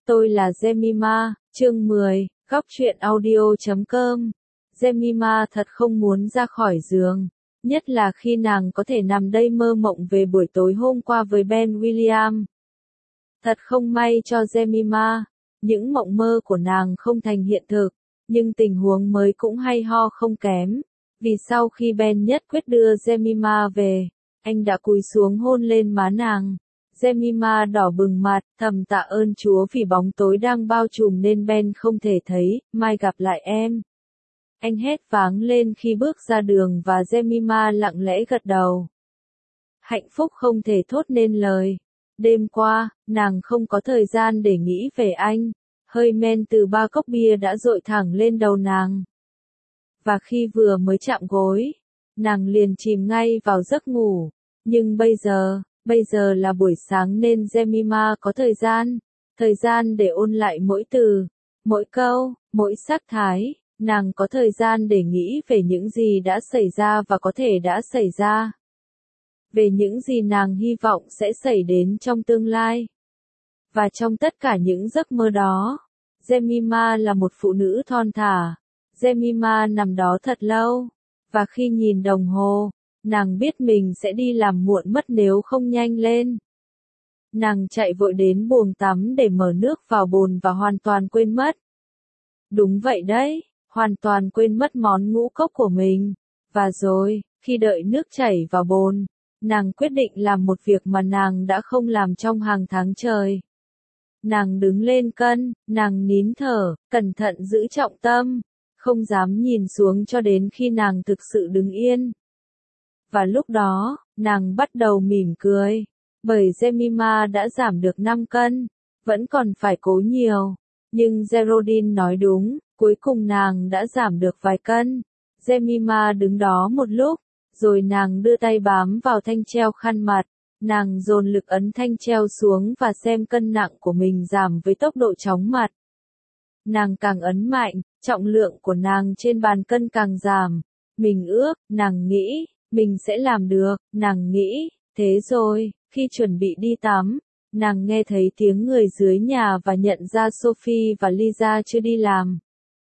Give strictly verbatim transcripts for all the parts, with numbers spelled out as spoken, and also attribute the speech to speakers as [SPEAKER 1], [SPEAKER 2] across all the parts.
[SPEAKER 1] Tôi là Jemima, chương mười, góc truyện audio chấm com. Jemima thật không muốn ra khỏi giường, nhất là khi nàng có thể nằm đây mơ mộng về buổi tối hôm qua với Ben William. Thật không may cho Jemima, những mộng mơ của nàng không thành hiện thực, nhưng tình huống mới cũng hay ho không kém. Vì sau khi Ben nhất quyết đưa Jemima về, anh đã cúi xuống hôn lên má nàng. Jemima đỏ bừng mặt, thầm tạ ơn Chúa vì bóng tối đang bao trùm nên Ben không thể thấy, mai gặp lại em. Anh hét váng lên khi bước ra đường và Jemima lặng lẽ gật đầu. Hạnh phúc không thể thốt nên lời. Đêm qua, nàng không có thời gian để nghĩ về anh, hơi men từ ba cốc bia đã dội thẳng lên đầu nàng. Và khi vừa mới chạm gối, nàng liền chìm ngay vào giấc ngủ, nhưng bây giờ... Bây giờ là buổi sáng nên Jemima có thời gian, thời gian để ôn lại mỗi từ, mỗi câu, mỗi sắc thái, nàng có thời gian để nghĩ về những gì đã xảy ra và có thể đã xảy ra. Về những gì nàng hy vọng sẽ xảy đến trong tương lai. Và trong tất cả những giấc mơ đó, Jemima là một phụ nữ thon thả. Jemima nằm đó thật lâu, và khi nhìn đồng hồ, nàng biết mình sẽ đi làm muộn mất nếu không nhanh lên. Nàng chạy vội đến buồng tắm để mở nước vào bồn và hoàn toàn quên mất. Đúng vậy đấy, hoàn toàn quên mất món ngũ cốc của mình. Và rồi, khi đợi nước chảy vào bồn, nàng quyết định làm một việc mà nàng đã không làm trong hàng tháng trời. Nàng đứng lên cân, nàng nín thở, cẩn thận giữ trọng tâm, không dám nhìn xuống cho đến khi nàng thực sự đứng yên. Và lúc đó, nàng bắt đầu mỉm cười, bởi Jemima đã giảm được năm cân, vẫn còn phải cố nhiều. Nhưng Geraldine nói đúng, cuối cùng nàng đã giảm được vài cân. Jemima đứng đó một lúc, rồi nàng đưa tay bám vào thanh treo khăn mặt, nàng dồn lực ấn thanh treo xuống và xem cân nặng của mình giảm với tốc độ chóng mặt. Nàng càng ấn mạnh, trọng lượng của nàng trên bàn cân càng giảm. Mình ước, nàng nghĩ, mình sẽ làm được, nàng nghĩ, thế rồi, khi chuẩn bị đi tắm, nàng nghe thấy tiếng người dưới nhà và nhận ra Sophie và Lisa chưa đi làm.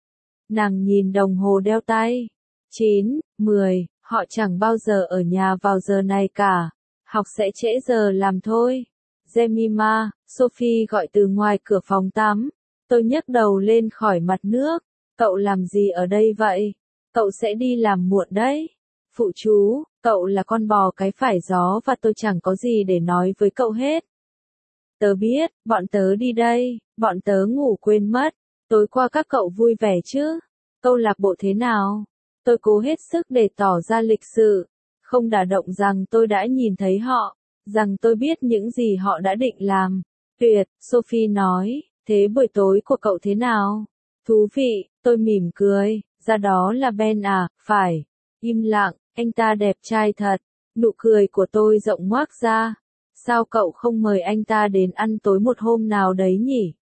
[SPEAKER 1] Nàng nhìn đồng hồ đeo tay, chín, mười, họ chẳng bao giờ ở nhà vào giờ này cả, học sẽ trễ giờ làm thôi. Jemima, Sophie gọi từ ngoài cửa phòng tắm, tôi nhấc đầu lên khỏi mặt nước, cậu làm gì ở đây vậy? Cậu sẽ đi làm muộn đấy. Phụ chú, cậu là con bò cái phải gió và tôi chẳng có gì để nói với cậu hết. Tớ biết, bọn tớ đi đây, bọn tớ ngủ quên mất, tối qua các cậu vui vẻ chứ? Câu lạc bộ thế nào? Tôi cố hết sức để tỏ ra lịch sự, không đả động rằng tôi đã nhìn thấy họ, rằng tôi biết những gì họ đã định làm. Tuyệt, Sophie nói, thế buổi tối của cậu thế nào? Thú vị, tôi mỉm cười, ra đó là Ben à, phải. Im lặng, anh ta đẹp trai thật. Nụ cười của tôi rộng ngoác ra. Sao cậu không mời anh ta đến ăn tối một hôm nào đấy nhỉ?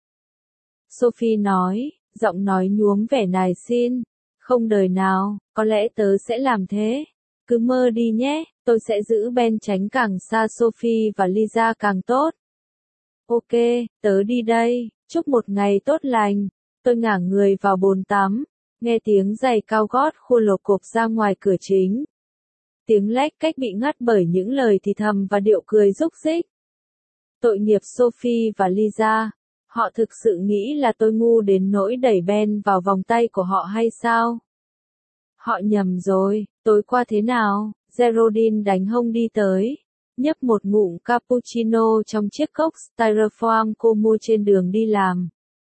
[SPEAKER 1] Sophie nói, giọng nói nhuốm vẻ nài xin. Không đời nào, có lẽ tớ sẽ làm thế. Cứ mơ đi nhé, tôi sẽ giữ Ben tránh càng xa Sophie và Lisa càng tốt. Ok, tớ đi đây, chúc một ngày tốt lành. Tôi ngả người vào bồn tắm, nghe tiếng giày cao gót khua lộp cộp ra ngoài cửa chính. Tiếng lách cách bị ngắt bởi những lời thì thầm và điệu cười rúc rích. Tội nghiệp Sophie và Lisa, họ thực sự nghĩ là tôi ngu đến nỗi đẩy Ben vào vòng tay của họ hay sao? Họ nhầm rồi, tối qua thế nào? Geraldine đánh hông đi tới, nhấp một ngụm cappuccino trong chiếc cốc styrofoam cô mua trên đường đi làm.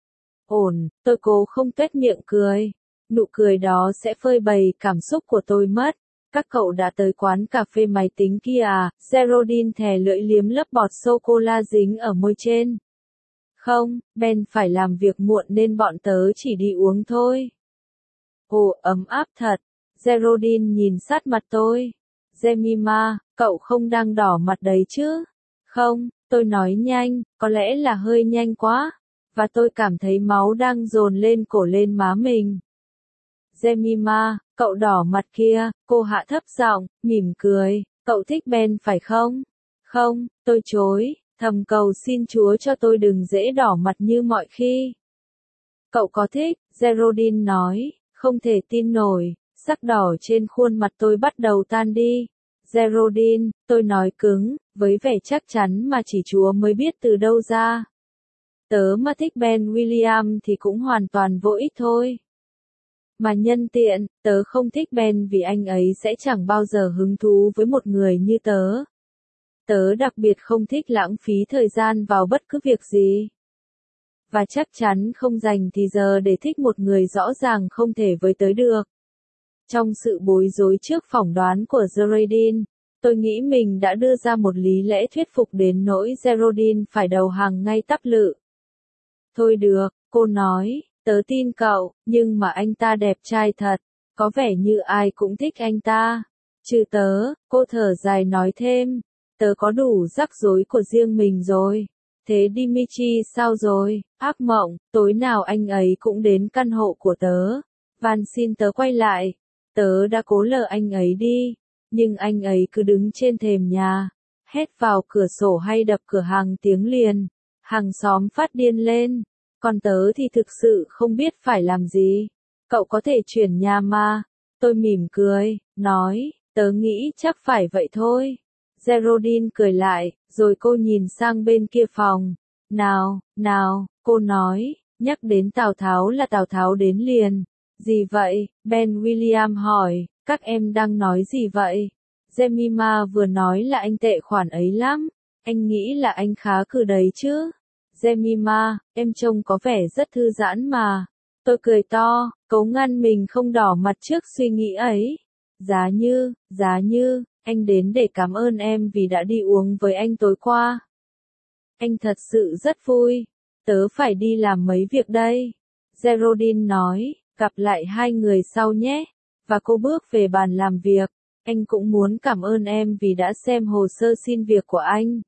[SPEAKER 1] Ổn, tôi cố không tuét miệng cười. Nụ cười đó sẽ phơi bày cảm xúc của tôi mất. Các cậu đã tới quán cà phê máy tính kia à? Geraldine thè lưỡi liếm lớp bọt sô-cô-la dính ở môi trên. Không, Ben phải làm việc muộn nên bọn tớ chỉ đi uống thôi. Ồ, ấm áp thật. Geraldine nhìn sát mặt tôi. Jemima, cậu không đang đỏ mặt đấy chứ? Không, tôi nói nhanh, có lẽ là hơi nhanh quá. Và tôi cảm thấy máu đang dồn lên cổ lên má mình. Jemima, cậu đỏ mặt kia, cô hạ thấp giọng, mỉm cười, cậu thích Ben phải không? Không, tôi chối, Thầm cầu xin Chúa cho tôi đừng dễ đỏ mặt như mọi khi. Cậu có thích, Geraldine nói, không thể tin nổi, sắc đỏ trên khuôn mặt tôi bắt đầu tan đi. Geraldine, tôi nói cứng, với vẻ chắc chắn mà chỉ Chúa mới biết từ đâu ra. Tớ mà thích Ben William thì cũng hoàn toàn vô ích thôi. Mà nhân tiện, tớ không thích Ben vì anh ấy sẽ chẳng bao giờ hứng thú với một người như tớ. Tớ đặc biệt không thích lãng phí thời gian vào bất cứ việc gì. Và chắc chắn không dành thì giờ để thích một người rõ ràng không thể với tớ được. Trong sự bối rối trước phỏng đoán của Geraldine, tôi nghĩ mình đã đưa ra một lý lẽ thuyết phục đến nỗi Geraldine phải đầu hàng ngay tắp lự. Thôi được, cô nói, tớ tin cậu, nhưng mà anh ta đẹp trai thật, có vẻ như ai cũng thích anh ta. Trừ tớ, cô thở dài nói thêm, tớ có đủ rắc rối của riêng mình rồi. Thế Dimitri sao rồi? Ác mộng, tối nào anh ấy cũng đến căn hộ của tớ. Van xin tớ quay lại. Tớ đã cố lờ anh ấy đi, nhưng anh ấy cứ đứng trên thềm nhà, hét vào cửa sổ hay đập cửa hàng tiếng liền. Hàng xóm phát điên lên, còn tớ thì thực sự không biết phải làm gì. Cậu có thể chuyển nhà mà. Tôi mỉm cười, nói, tớ nghĩ chắc phải vậy thôi. Geraldine cười lại, rồi cô nhìn sang bên kia phòng. Nào, nào, cô nói, nhắc đến Tào Tháo là Tào Tháo đến liền. Gì vậy? Ben William hỏi, các em đang nói gì vậy? Jemima vừa nói là anh tệ khoản ấy lắm. Anh nghĩ là anh khá cử đấy chứ? Jemima, em trông có vẻ rất thư giãn mà. Tôi cười to, cố ngăn mình không đỏ mặt trước suy nghĩ ấy. Giá như, giá như, anh đến để cảm ơn em vì đã đi uống với anh tối qua. Anh thật sự rất vui. Tớ phải đi làm mấy việc đây. Geraldine nói, gặp lại hai người sau nhé. Và cô bước về bàn làm việc. Anh cũng muốn cảm ơn em vì đã xem hồ sơ xin việc của anh.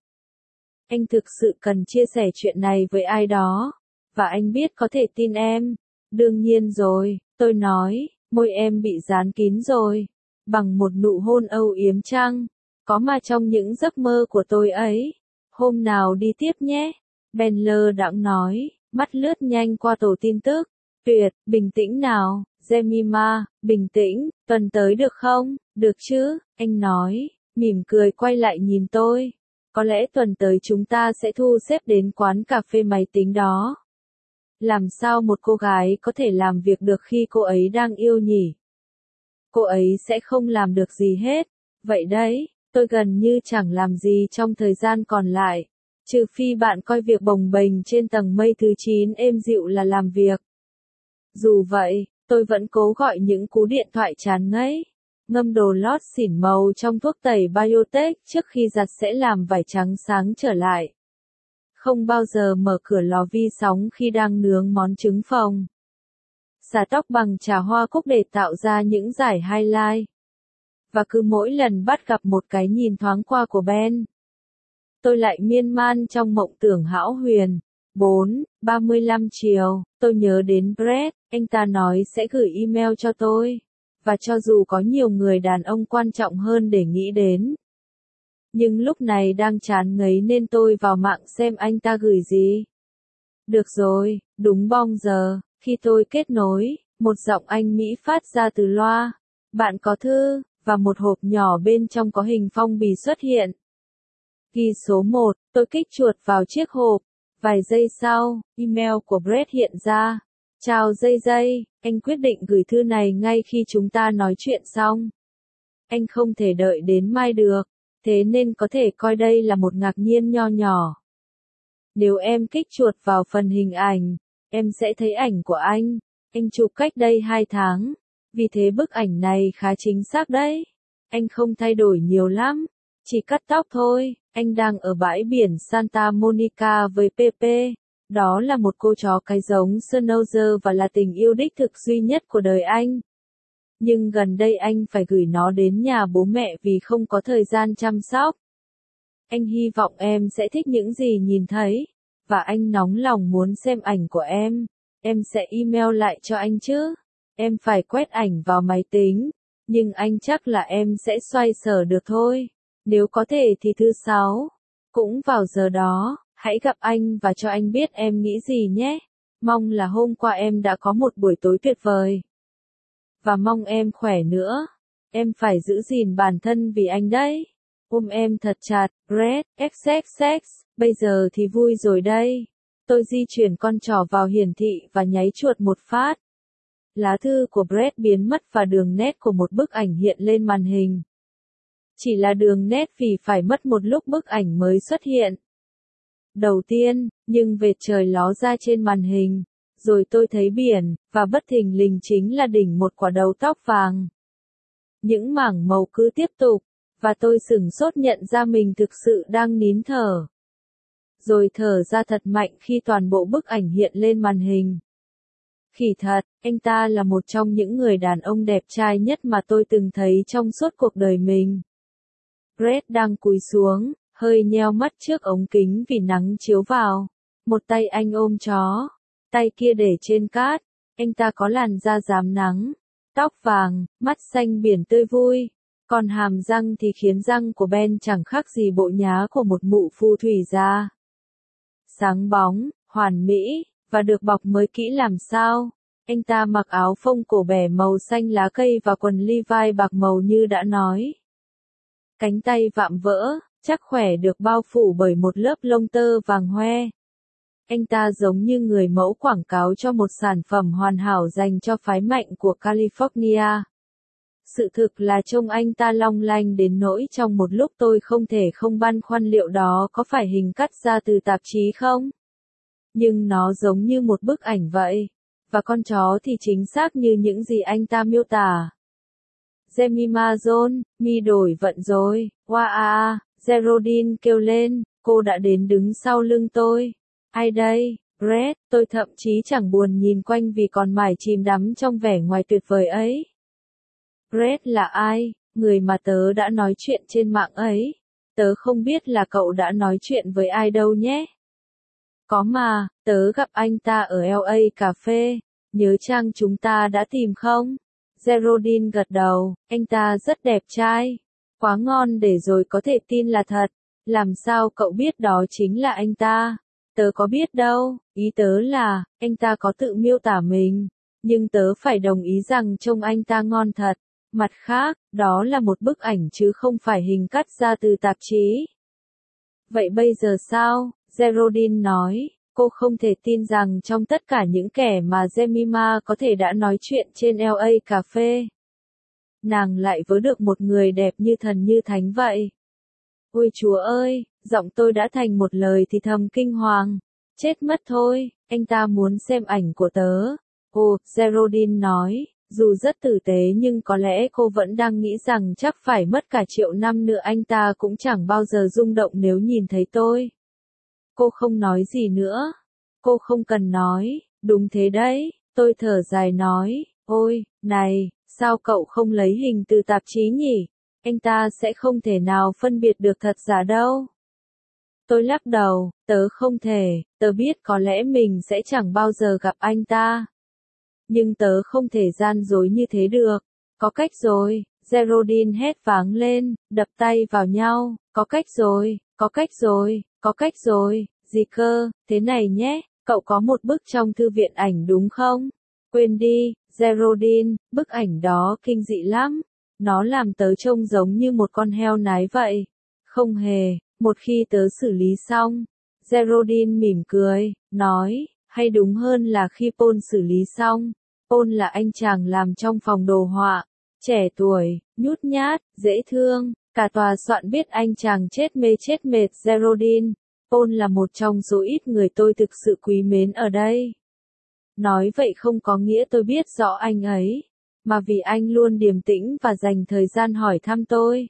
[SPEAKER 1] Anh thực sự cần chia sẻ chuyện này với ai đó. Và anh biết có thể tin em. Đương nhiên rồi, tôi nói, môi em bị dán kín rồi. Bằng một nụ hôn âu yếm chăng? Có mà trong những giấc mơ của tôi ấy. Hôm nào đi tiếp nhé. Ben lơ đãng nói, mắt lướt nhanh qua tổ tin tức. Tuyệt, bình tĩnh nào, Jemima, bình tĩnh, tuần tới được không? Được chứ, anh nói, mỉm cười quay lại nhìn tôi. Có lẽ tuần tới chúng ta sẽ thu xếp đến quán cà phê máy tính đó. Làm sao một cô gái có thể làm việc được khi cô ấy đang yêu nhỉ? Cô ấy sẽ không làm được gì hết. Vậy đấy, tôi gần như chẳng làm gì trong thời gian còn lại. Trừ phi bạn coi việc bồng bềnh trên tầng mây thứ chín êm dịu là làm việc. Dù vậy, tôi vẫn cố gọi những cú điện thoại chán ngấy. Ngâm đồ lót xỉn màu trong thuốc tẩy Biotech trước khi giặt sẽ làm vải trắng sáng trở lại. Không bao giờ mở cửa lò vi sóng khi đang nướng món trứng phồng. Xả tóc bằng trà hoa cúc để tạo ra những dải highlight. Và cứ mỗi lần bắt gặp một cái nhìn thoáng qua của Ben, tôi lại miên man trong mộng tưởng hão huyền. bốn, ba mươi lăm chiều, tôi nhớ đến Brett, anh ta nói sẽ gửi email cho tôi. Và cho dù có nhiều người đàn ông quan trọng hơn để nghĩ đến. Nhưng lúc này đang chán ngấy nên tôi vào mạng xem anh ta gửi gì. Được rồi, đúng bong giờ, khi tôi kết nối, một giọng Anh Mỹ phát ra từ loa. Bạn có thư, và một hộp nhỏ bên trong có hình phong bì xuất hiện. Ghi số một, tôi kích chuột vào chiếc hộp. Vài giây sau, email của Brett hiện ra. Chào Dây Dây, anh quyết định gửi thư này ngay khi chúng ta nói chuyện xong. Anh không thể đợi đến mai được, thế nên có thể coi đây là một ngạc nhiên nho nhỏ. Nếu em kích chuột vào phần hình ảnh, em sẽ thấy ảnh của anh. Anh chụp cách đây hai tháng, vì thế bức ảnh này khá chính xác đấy. Anh không thay đổi nhiều lắm, chỉ cắt tóc thôi. Anh đang ở bãi biển Santa Monica với Pepe. Đó là một cô chó cái giống Schnauzer và là tình yêu đích thực duy nhất của đời anh. Nhưng gần đây anh phải gửi nó đến nhà bố mẹ vì không có thời gian chăm sóc. Anh hy vọng em sẽ thích những gì nhìn thấy. Và anh nóng lòng muốn xem ảnh của em. Em sẽ email lại cho anh chứ. Em phải quét ảnh vào máy tính. Nhưng anh chắc là em sẽ xoay sở được thôi. Nếu có thể thì thứ sáu. Cũng vào giờ đó, hãy gặp anh và cho anh biết em nghĩ gì nhé. Mong là hôm qua em đã có một buổi tối tuyệt vời. Và mong em khỏe nữa. Em phải giữ gìn bản thân vì anh đấy. Ôm em thật chặt, Brett, xx xx, bây giờ thì vui rồi đây. Tôi di chuyển con trỏ vào hiển thị và nháy chuột một phát. Lá thư của Brett biến mất và đường nét của một bức ảnh hiện lên màn hình. Chỉ là đường nét vì phải mất một lúc bức ảnh mới xuất hiện. Đầu tiên, nhưng vệt trời ló ra trên màn hình. Rồi tôi thấy biển, và bất thình lình chính là đỉnh một quả đầu tóc vàng. Những mảng màu cứ tiếp tục, và tôi sửng sốt nhận ra mình thực sự đang nín thở. Rồi thở ra thật mạnh khi toàn bộ bức ảnh hiện lên màn hình. Khỉ thật, anh ta là một trong những người đàn ông đẹp trai nhất mà tôi từng thấy trong suốt cuộc đời mình. Brett đang cúi xuống, hơi nheo mắt trước ống kính vì nắng chiếu vào. Một tay anh ôm chó, tay kia để trên cát. Anh ta có làn da rám nắng, tóc vàng, mắt xanh biển tươi vui. Còn hàm răng thì khiến răng của Ben chẳng khác gì bộ nhá của một mụ phù thủy gia. Sáng bóng, hoàn mỹ, và được bọc mới kỹ làm sao. Anh ta mặc áo phông cổ bẻ màu xanh lá cây và quần Levi bạc màu như đã nói. Cánh tay vạm vỡ, chắc khỏe được bao phủ bởi một lớp lông tơ vàng hoe. Anh ta giống như người mẫu quảng cáo cho một sản phẩm hoàn hảo dành cho phái mạnh của California. Sự thực là trông anh ta long lanh đến nỗi trong một lúc tôi không thể không băn khoăn liệu đó có phải hình cắt ra từ tạp chí không? Nhưng nó giống như một bức ảnh vậy. Và con chó thì chính xác như những gì anh ta miêu tả. Jemima Jones, mi đổi vận rồi, wow à, Geraldine kêu lên, cô đã đến đứng sau lưng tôi. Ai đây, Brett, tôi thậm chí chẳng buồn nhìn quanh vì còn mải chìm đắm trong vẻ ngoài tuyệt vời ấy. Brett là ai, người mà tớ đã nói chuyện trên mạng ấy? Tớ không biết là cậu đã nói chuyện với ai đâu nhé. Có mà, tớ gặp anh ta ở lờ a cà phê, nhớ chăng chúng ta đã tìm không? Geraldine gật đầu, anh ta rất đẹp trai. Quá ngon để rồi có thể tin là thật. Làm sao cậu biết đó chính là anh ta? Tớ có biết đâu, ý tớ là, anh ta có tự miêu tả mình. Nhưng tớ phải đồng ý rằng trông anh ta ngon thật. Mặt khác, đó là một bức ảnh chứ không phải hình cắt ra từ tạp chí. Vậy bây giờ sao? Geraldine nói, cô không thể tin rằng trong tất cả những kẻ mà Jemima có thể đã nói chuyện trên lờ a cà phê, nàng lại vớ được một người đẹp như thần như thánh vậy. Ôi Chúa ơi, giọng tôi đã thành một lời thì thầm kinh hoàng. Chết mất thôi, anh ta muốn xem ảnh của tớ. Ồ, Geraldine nói, dù rất tử tế nhưng có lẽ cô vẫn đang nghĩ rằng chắc phải mất cả triệu năm nữa anh ta cũng chẳng bao giờ rung động nếu nhìn thấy tôi. Cô không nói gì nữa. Cô không cần nói, đúng thế đấy, tôi thở dài nói, ôi, này, sao cậu không lấy hình từ tạp chí nhỉ? Anh ta sẽ không thể nào phân biệt được thật giả đâu. Tôi lắc đầu, tớ không thể, tớ biết có lẽ mình sẽ chẳng bao giờ gặp anh ta. Nhưng tớ không thể gian dối như thế được. Có cách rồi, Geraldine hét váng lên, đập tay vào nhau, có cách rồi, có cách rồi, có cách rồi, gì cơ, thế này nhé, cậu có một bức trong thư viện ảnh đúng không? Quên đi, Geraldine, bức ảnh đó kinh dị lắm. Nó làm tớ trông giống như một con heo nái vậy. Không hề, một khi tớ xử lý xong. Geraldine mỉm cười, nói, hay đúng hơn là khi Paul xử lý xong. Paul là anh chàng làm trong phòng đồ họa. Trẻ tuổi, nhút nhát, dễ thương. Cả tòa soạn biết anh chàng chết mê chết mệt Geraldine. Paul là một trong số ít người tôi thực sự quý mến ở đây. Nói vậy không có nghĩa tôi biết rõ anh ấy, mà vì anh luôn điềm tĩnh và dành thời gian hỏi thăm tôi.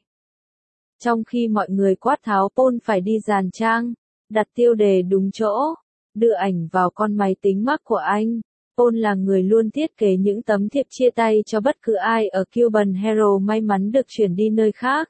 [SPEAKER 1] Trong khi mọi người quát tháo Paul phải đi dàn trang, đặt tiêu đề đúng chỗ, đưa ảnh vào con máy tính Mac của anh. Paul là người luôn thiết kế những tấm thiệp chia tay cho bất cứ ai ở Cuban Herald may mắn được chuyển đi nơi khác.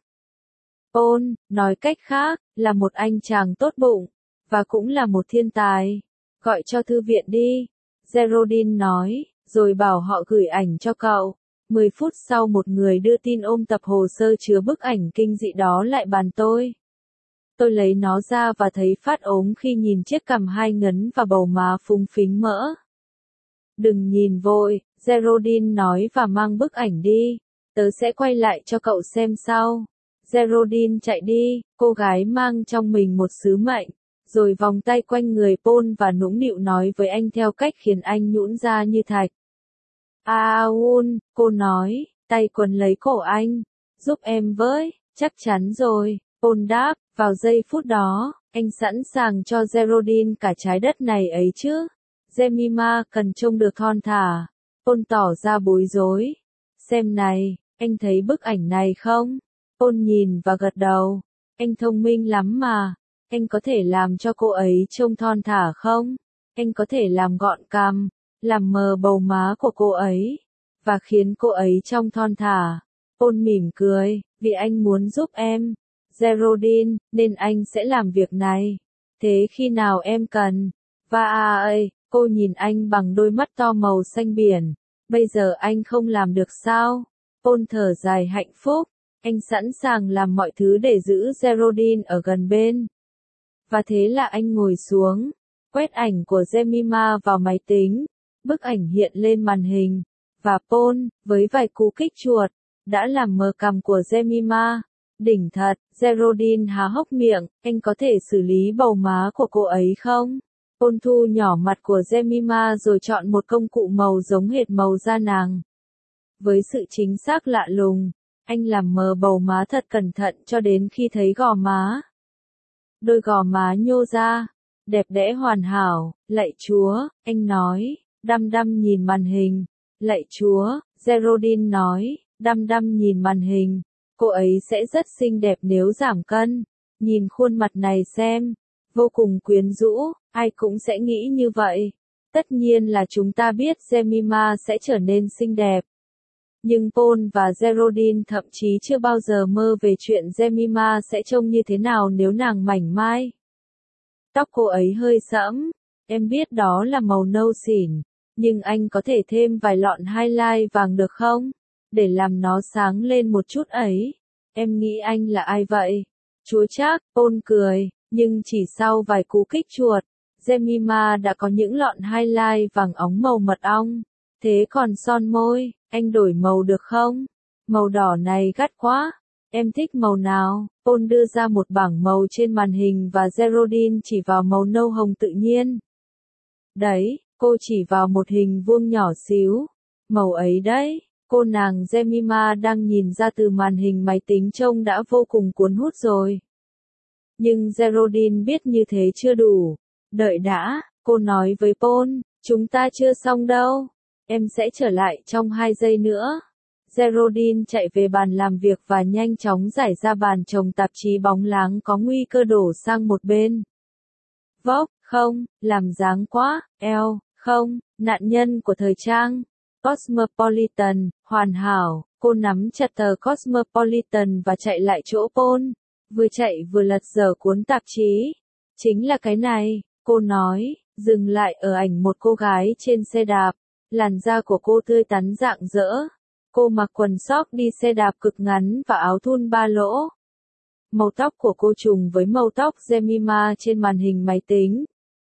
[SPEAKER 1] Paul, nói cách khác, là một anh chàng tốt bụng, và cũng là một thiên tài. Gọi cho thư viện đi. Geraldine nói, rồi bảo họ gửi ảnh cho cậu. Mười phút sau một người đưa tin ôm tập hồ sơ chứa bức ảnh kinh dị đó lại bàn tôi. Tôi lấy nó ra và thấy phát ốm khi nhìn chiếc cằm hai ngấn và bầu má phúng phính mỡ. Đừng nhìn vội, Geraldine nói và mang bức ảnh đi. Tớ sẽ quay lại cho cậu xem sau. Geraldine chạy đi, cô gái mang trong mình một sứ mệnh, rồi vòng tay quanh người Paul và nũng nịu nói với anh theo cách khiến anh nhũn ra như thạch. Aoun, cô nói, tay quấn lấy cổ anh. Giúp em với, chắc chắn rồi, Paul đáp, vào giây phút đó, anh sẵn sàng cho Geraldine cả trái đất này ấy chứ. Jemima cần trông được thon thả. Paul tỏ ra bối rối. Xem này, anh thấy bức ảnh này không? Paul nhìn và gật đầu. Anh thông minh lắm mà. Anh có thể làm cho cô ấy trông thon thả không? Anh có thể làm gọn cằm, làm mờ bầu má của cô ấy, và khiến cô ấy trông thon thả. Paul mỉm cười, vì anh muốn giúp em, Geraldine, nên anh sẽ làm việc này. Thế khi nào em cần? Và à ơi, cô nhìn anh bằng đôi mắt to màu xanh biển. Bây giờ anh không làm được sao? Paul thở dài hạnh phúc. Anh sẵn sàng làm mọi thứ để giữ Geraldine ở gần bên. Và thế là anh ngồi xuống, quét ảnh của Jemima vào máy tính. Bức ảnh hiện lên màn hình. Và Paul, với vài cú kích chuột, đã làm mờ cằm của Jemima. Đỉnh thật, Geraldine há hốc miệng, anh có thể xử lý bầu má của cô ấy không? Paul thu nhỏ mặt của Jemima rồi chọn một công cụ màu giống hệt màu da nàng. Với sự chính xác lạ lùng, anh làm mờ bầu má thật cẩn thận cho đến khi thấy gò má. Đôi gò má nhô ra, đẹp đẽ hoàn hảo, lạy Chúa, anh nói, đăm đăm nhìn màn hình. Lạy Chúa, Geraldine nói, đăm đăm nhìn màn hình. Cô ấy sẽ rất xinh đẹp nếu giảm cân. Nhìn khuôn mặt này xem, vô cùng quyến rũ, ai cũng sẽ nghĩ như vậy. Tất nhiên là chúng ta biết Jemima sẽ trở nên xinh đẹp. Nhưng Paul và Geraldine thậm chí chưa bao giờ mơ về chuyện Jemima sẽ trông như thế nào nếu nàng mảnh mai. Tóc cô ấy hơi sẫm, em biết đó là màu nâu xỉn, nhưng anh có thể thêm vài lọn highlight vàng được không? Để làm nó sáng lên một chút ấy. Em nghĩ anh là ai vậy? Chúa chắc, Paul cười, nhưng chỉ sau vài cú kích chuột, Jemima đã có những lọn highlight vàng óng màu mật ong. Thế còn son môi, anh đổi màu được không? Màu đỏ này gắt quá. Em thích màu nào? Paul đưa ra một bảng màu trên màn hình và Geraldine chỉ vào màu nâu hồng tự nhiên. Đấy, cô chỉ vào một hình vuông nhỏ xíu. Màu ấy đấy. Cô nàng Jemima đang nhìn ra từ màn hình máy tính trông đã vô cùng cuốn hút rồi. Nhưng Geraldine biết như thế chưa đủ. Đợi đã, cô nói với Paul, chúng ta chưa xong đâu. Em sẽ trở lại trong hai giây nữa. Geraldine chạy về bàn làm việc và nhanh chóng giải ra bàn chồng tạp chí bóng láng có nguy cơ đổ sang một bên. Vóc, không, làm dáng quá, eo, không, nạn nhân của thời trang. Cosmopolitan, hoàn hảo, cô nắm chặt tờ Cosmopolitan và chạy lại chỗ Paul. Vừa chạy vừa lật dở cuốn tạp chí. Chính là cái này, cô nói, dừng lại ở ảnh một cô gái trên xe đạp. Làn da của cô tươi tắn rạng rỡ. Cô mặc quần sóc đi xe đạp cực ngắn và áo thun ba lỗ. Màu tóc của cô trùng với màu tóc Jemima trên màn hình máy tính.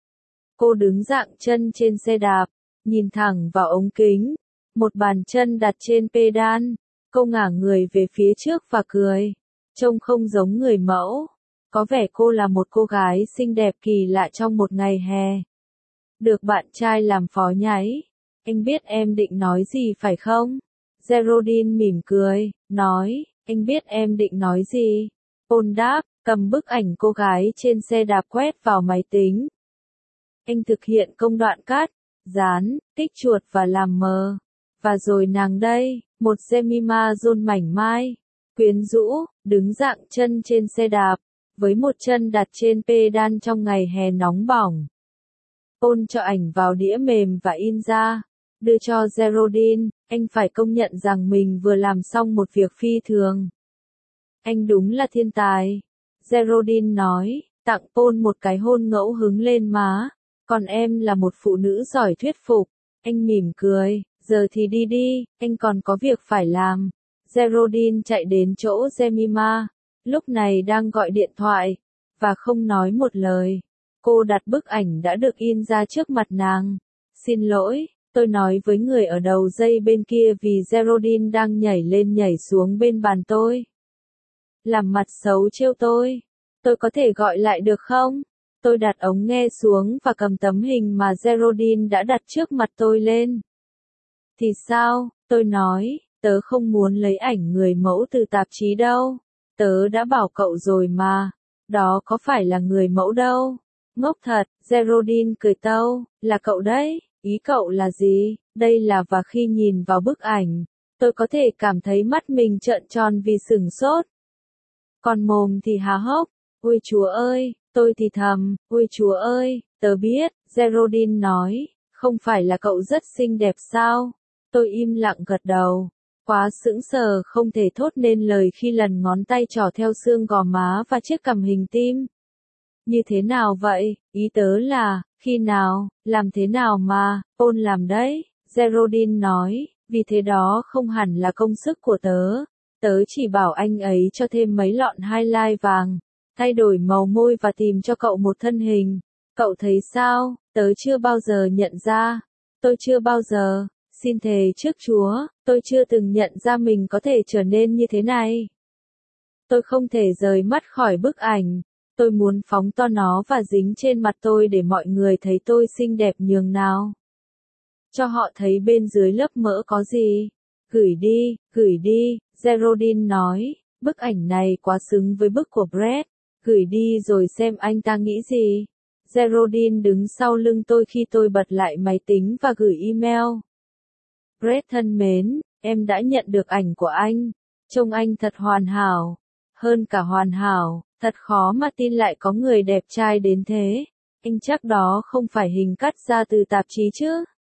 [SPEAKER 1] Cô đứng dạng chân trên xe đạp, nhìn thẳng vào ống kính. Một bàn chân đặt trên pedal. Cô ngả người về phía trước và cười. Trông không giống người mẫu. Có vẻ cô là một cô gái xinh đẹp kỳ lạ trong một ngày hè. Được bạn trai làm phó nháy. Anh biết em định nói gì phải không? Geraldine mỉm cười, nói, anh biết em định nói gì. Paul đáp, cầm bức ảnh cô gái trên xe đạp quét vào máy tính. Anh thực hiện công đoạn cắt, dán, kích chuột và làm mờ. Và rồi nàng đây, một Jemima rôn mảnh mai, quyến rũ, đứng dạng chân trên xe đạp, với một chân đặt trên pedal trong ngày hè nóng bỏng. Paul cho ảnh vào đĩa mềm và in ra. Đưa cho Geraldine, anh phải công nhận rằng mình vừa làm xong một việc phi thường. Anh đúng là thiên tài. Geraldine nói, tặng Paul một cái hôn ngẫu hứng lên má. Còn em là một phụ nữ giỏi thuyết phục. Anh mỉm cười, giờ thì đi đi, anh còn có việc phải làm. Geraldine chạy đến chỗ Jemima, lúc này đang gọi điện thoại. và không nói một lời. Cô đặt bức ảnh đã được in ra trước mặt nàng. Xin lỗi, tôi nói với người ở đầu dây bên kia vì Geraldine đang nhảy lên nhảy xuống bên bàn tôi. Làm mặt xấu trêu tôi. Tôi có thể gọi lại được không? Tôi đặt ống nghe xuống và cầm tấm hình mà Geraldine đã đặt trước mặt tôi lên. Thì sao? Tôi nói, tớ không muốn lấy ảnh người mẫu từ tạp chí đâu. Tớ đã bảo cậu rồi mà. Đó có phải là người mẫu đâu. Ngốc thật, Geraldine cười tâu, là cậu đấy. Ý cậu là gì? Đây là và khi nhìn vào bức ảnh, tôi có thể cảm thấy mắt mình trợn tròn vì sửng sốt. Còn mồm thì há hốc. Ôi Chúa ơi, tôi thì thầm, ôi Chúa ơi, tớ biết, Geraldine nói, không phải là cậu rất xinh đẹp sao? Tôi im lặng gật đầu, quá sững sờ không thể thốt nên lời khi lần ngón tay trỏ theo xương gò má và chiếc cằm hình tim. Như thế nào vậy? Ý tớ là, khi nào, làm thế nào mà, Paul làm đấy, Geraldine nói, vì thế đó không hẳn là công sức của tớ. Tớ chỉ bảo anh ấy cho thêm mấy lọn highlight vàng, thay đổi màu môi và tìm cho cậu một thân hình. Cậu thấy sao? Tớ chưa bao giờ nhận ra. Tôi chưa bao giờ, xin thề trước Chúa, tôi chưa từng nhận ra mình có thể trở nên như thế này. Tôi không thể rời mắt khỏi bức ảnh. Tôi muốn phóng to nó và dính trên mặt tôi để mọi người thấy tôi xinh đẹp nhường nào. Cho họ thấy bên dưới lớp mỡ có gì. Gửi đi, gửi đi, Geraldine nói, bức ảnh này quá xứng với bức của Brett. Gửi đi rồi xem anh ta nghĩ gì. Geraldine đứng sau lưng tôi khi tôi bật lại máy tính và gửi email. Brett thân mến, em đã nhận được ảnh của anh. Trông anh thật hoàn hảo. Hơn cả hoàn hảo, thật khó mà tin lại có người đẹp trai đến thế. Anh chắc đó không phải hình cắt ra từ tạp chí chứ.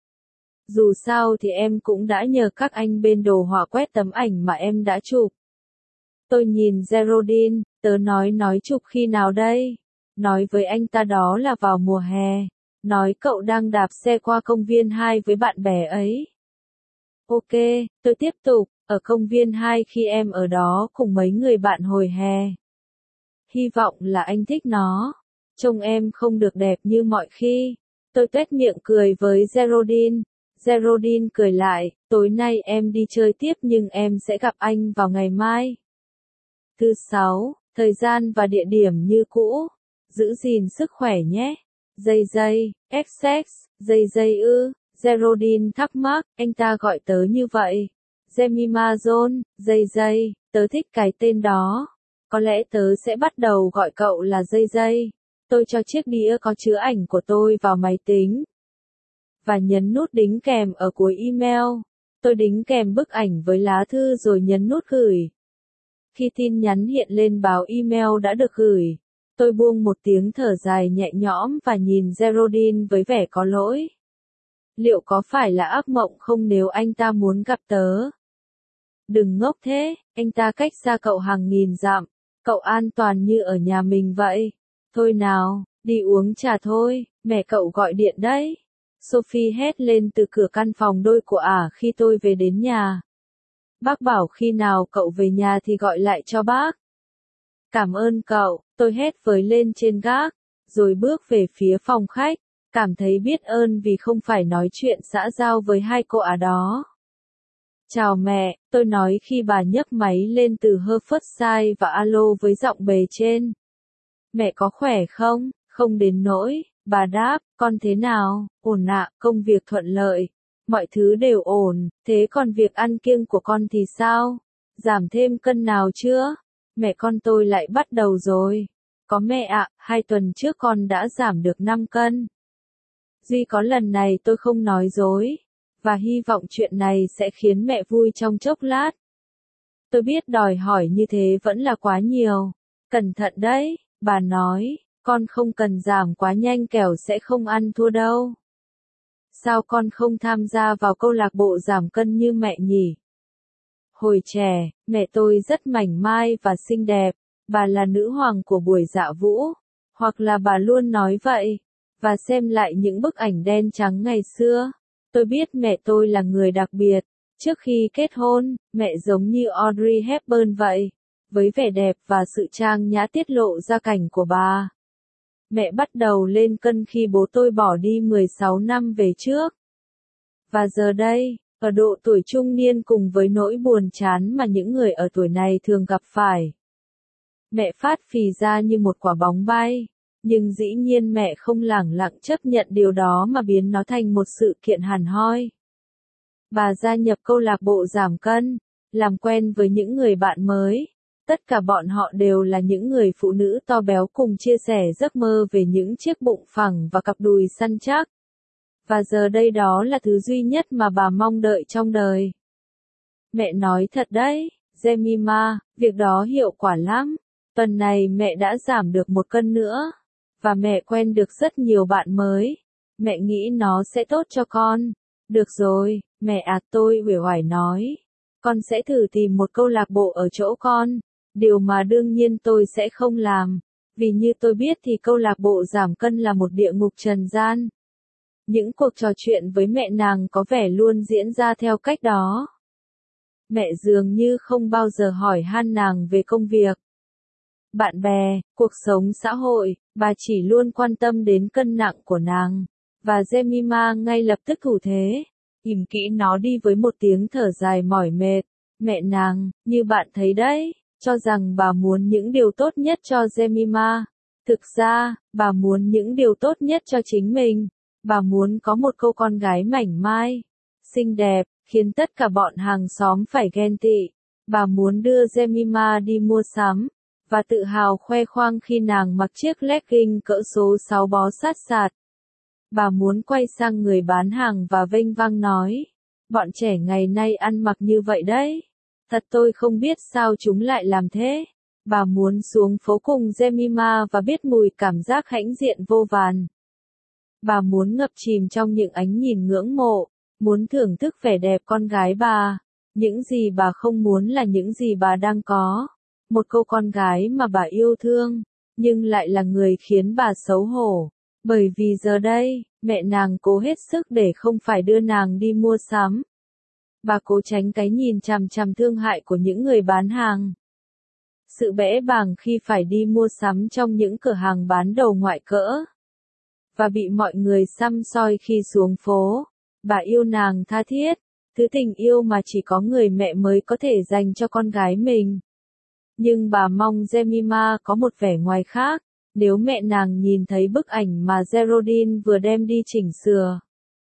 [SPEAKER 1] Dù sao thì em cũng đã nhờ các anh bên đồ họa quét tấm ảnh mà em đã chụp. Tôi nhìn Geraldine, tớ nói nói chụp khi nào đây? Nói với anh ta đó là vào mùa hè. Nói cậu đang đạp xe qua công viên hai với bạn bè ấy. Ok, tôi tiếp tục, ở công viên hai khi em ở đó cùng mấy người bạn hồi hè. Hy vọng là anh thích nó. Trông em không được đẹp như mọi khi. Tôi tuét miệng cười với Geraldine. Geraldine cười lại, tối nay em đi chơi tiếp nhưng em sẽ gặp anh vào ngày mai. Thứ sáu, thời gian và địa điểm như cũ. Giữ gìn sức khỏe nhé. Dây dây, Essex, dây dây ư, Geraldine thắc mắc, anh ta gọi tớ như vậy. Jemima Jones, dây dây, tớ thích cái tên đó. Có lẽ tớ sẽ bắt đầu gọi cậu là dây dây. Tôi cho chiếc đĩa có chứa ảnh của tôi vào máy tính. Và nhấn nút đính kèm ở cuối email. Tôi đính kèm bức ảnh với lá thư rồi nhấn nút gửi. Khi tin nhắn hiện lên báo email đã được gửi, tôi buông một tiếng thở dài nhẹ nhõm và nhìn Geraldine với vẻ có lỗi. Liệu có phải là ác mộng không nếu anh ta muốn gặp tớ? Đừng ngốc thế, anh ta cách xa cậu hàng nghìn dặm, cậu an toàn như ở nhà mình vậy. Thôi nào, đi uống trà thôi, mẹ cậu gọi điện đấy. Sophie hét lên từ cửa căn phòng đôi của ả khi tôi về đến nhà. Bác bảo khi nào cậu về nhà thì gọi lại cho bác. Cảm ơn cậu, tôi hét với lên trên gác, rồi bước về phía phòng khách, cảm thấy biết ơn vì không phải nói chuyện xã giao với hai cô ả đó. Chào mẹ, tôi nói khi bà nhấc máy lên từ Hertfordshire và alo với giọng bề trên. Mẹ có khỏe không? Không đến nỗi, bà đáp, con thế nào? Ổn ạ, công việc thuận lợi. Mọi thứ đều ổn, thế còn việc ăn kiêng của con thì sao? Giảm thêm cân nào chưa? Mẹ con tôi lại bắt đầu rồi. Có mẹ ạ, hai tuần trước con đã giảm được năm cân. Duy có lần này tôi không nói dối. Và hy vọng chuyện này sẽ khiến mẹ vui trong chốc lát. Tôi biết đòi hỏi như thế vẫn là quá nhiều. Cẩn thận đấy, bà nói, con không cần giảm quá nhanh kẻo sẽ không ăn thua đâu. Sao con không tham gia vào câu lạc bộ giảm cân như mẹ nhỉ? Hồi trẻ, mẹ tôi rất mảnh mai và xinh đẹp, bà là nữ hoàng của buổi dạ vũ, hoặc là bà luôn nói vậy. Và xem lại những bức ảnh đen trắng ngày xưa, tôi biết mẹ tôi là người đặc biệt. Trước khi kết hôn, mẹ giống như Audrey Hepburn vậy. với vẻ đẹp và sự trang nhã tiết lộ gia cảnh của bà. Mẹ bắt đầu lên cân khi bố tôi bỏ đi mười sáu năm về trước. Và giờ đây, ở độ tuổi trung niên cùng với nỗi buồn chán mà những người ở tuổi này thường gặp phải. Mẹ phát phì ra như một quả bóng bay, nhưng dĩ nhiên mẹ không lẳng lặng chấp nhận điều đó mà biến nó thành một sự kiện hẳn hoi. Bà gia nhập câu lạc bộ giảm cân, làm quen với những người bạn mới. Tất cả bọn họ đều là những người phụ nữ to béo cùng chia sẻ giấc mơ về những chiếc bụng phẳng và cặp đùi săn chắc. Và giờ đây đó là thứ duy nhất mà bà mong đợi trong đời. Mẹ nói thật đấy, Jemima, việc đó hiệu quả lắm. Tuần này mẹ đã giảm được một cân nữa. Và mẹ quen được rất nhiều bạn mới. Mẹ nghĩ nó sẽ tốt cho con. Được rồi, mẹ à, tôi uể oải nói. Con sẽ thử tìm một câu lạc bộ ở chỗ con. Điều mà đương nhiên tôi sẽ không làm. Vì như tôi biết thì câu lạc bộ giảm cân là một địa ngục trần gian. Những cuộc trò chuyện với mẹ nàng có vẻ luôn diễn ra theo cách đó. Mẹ dường như không bao giờ hỏi han nàng về công việc, bạn bè, cuộc sống xã hội, bà chỉ luôn quan tâm đến cân nặng của nàng. Và Jemima ngay lập tức thủ thế, ỉm kỹ nó đi với một tiếng thở dài mỏi mệt. Mẹ nàng, như bạn thấy đấy, cho rằng bà muốn những điều tốt nhất cho Jemima. Thực ra, bà muốn những điều tốt nhất cho chính mình. Bà muốn có một cô con gái mảnh mai, xinh đẹp, khiến tất cả bọn hàng xóm phải ghen tị. Bà muốn đưa Jemima đi mua sắm, và tự hào khoe khoang khi nàng mặc chiếc legging cỡ số sáu bó sát sạt. Bà muốn quay sang người bán hàng và vênh vang nói, bọn trẻ ngày nay ăn mặc như vậy đấy. Thật tôi không biết sao chúng lại làm thế. Bà muốn xuống phố cùng Jemima và biết mùi cảm giác hãnh diện vô vàn. Bà muốn ngập chìm trong những ánh nhìn ngưỡng mộ, muốn thưởng thức vẻ đẹp con gái bà. Những gì bà không muốn là những gì bà đang có. Một cô con gái mà bà yêu thương, nhưng lại là người khiến bà xấu hổ. Bởi vì giờ đây, mẹ nàng cố hết sức để không phải đưa nàng đi mua sắm. Bà cố tránh cái nhìn chằm chằm thương hại của những người bán hàng. Sự bẽ bàng khi phải đi mua sắm trong những cửa hàng bán đồ ngoại cỡ. Và bị mọi người săm soi khi xuống phố. Bà yêu nàng tha thiết, thứ tình yêu mà chỉ có người mẹ mới có thể dành cho con gái mình. Nhưng bà mong Jemima có một vẻ ngoài khác, nếu mẹ nàng nhìn thấy bức ảnh mà Geraldine vừa đem đi chỉnh sửa.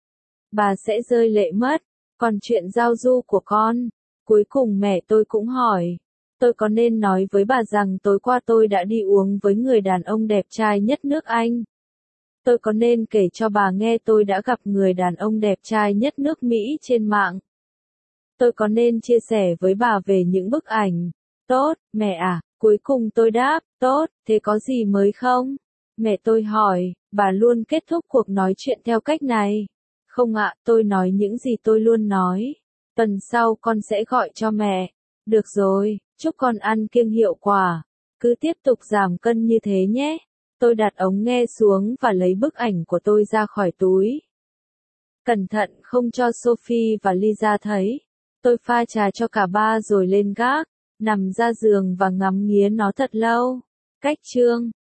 [SPEAKER 1] Bà sẽ rơi lệ mất, còn chuyện giao du của con, cuối cùng mẹ tôi cũng hỏi, tôi có nên nói với bà rằng tối qua tôi đã đi uống với người đàn ông đẹp trai nhất nước Anh? Tôi có nên kể cho bà nghe tôi đã gặp người đàn ông đẹp trai nhất nước Mỹ trên mạng? Tôi có nên chia sẻ với bà về những bức ảnh? Tốt, mẹ à, cuối cùng tôi đáp, tốt, thế có gì mới không? Mẹ tôi hỏi, bà luôn kết thúc cuộc nói chuyện theo cách này. Không ạ, tôi nói những gì tôi luôn nói. Tuần sau con sẽ gọi cho mẹ. Được rồi, chúc con ăn kiêng hiệu quả. Cứ tiếp tục giảm cân như thế nhé. Tôi đặt ống nghe xuống và lấy bức ảnh của tôi ra khỏi túi. Cẩn thận không cho Sophie và Lisa thấy. Tôi pha trà cho cả ba rồi lên gác, nằm ra giường và ngắm nghía nó thật lâu. Cách chương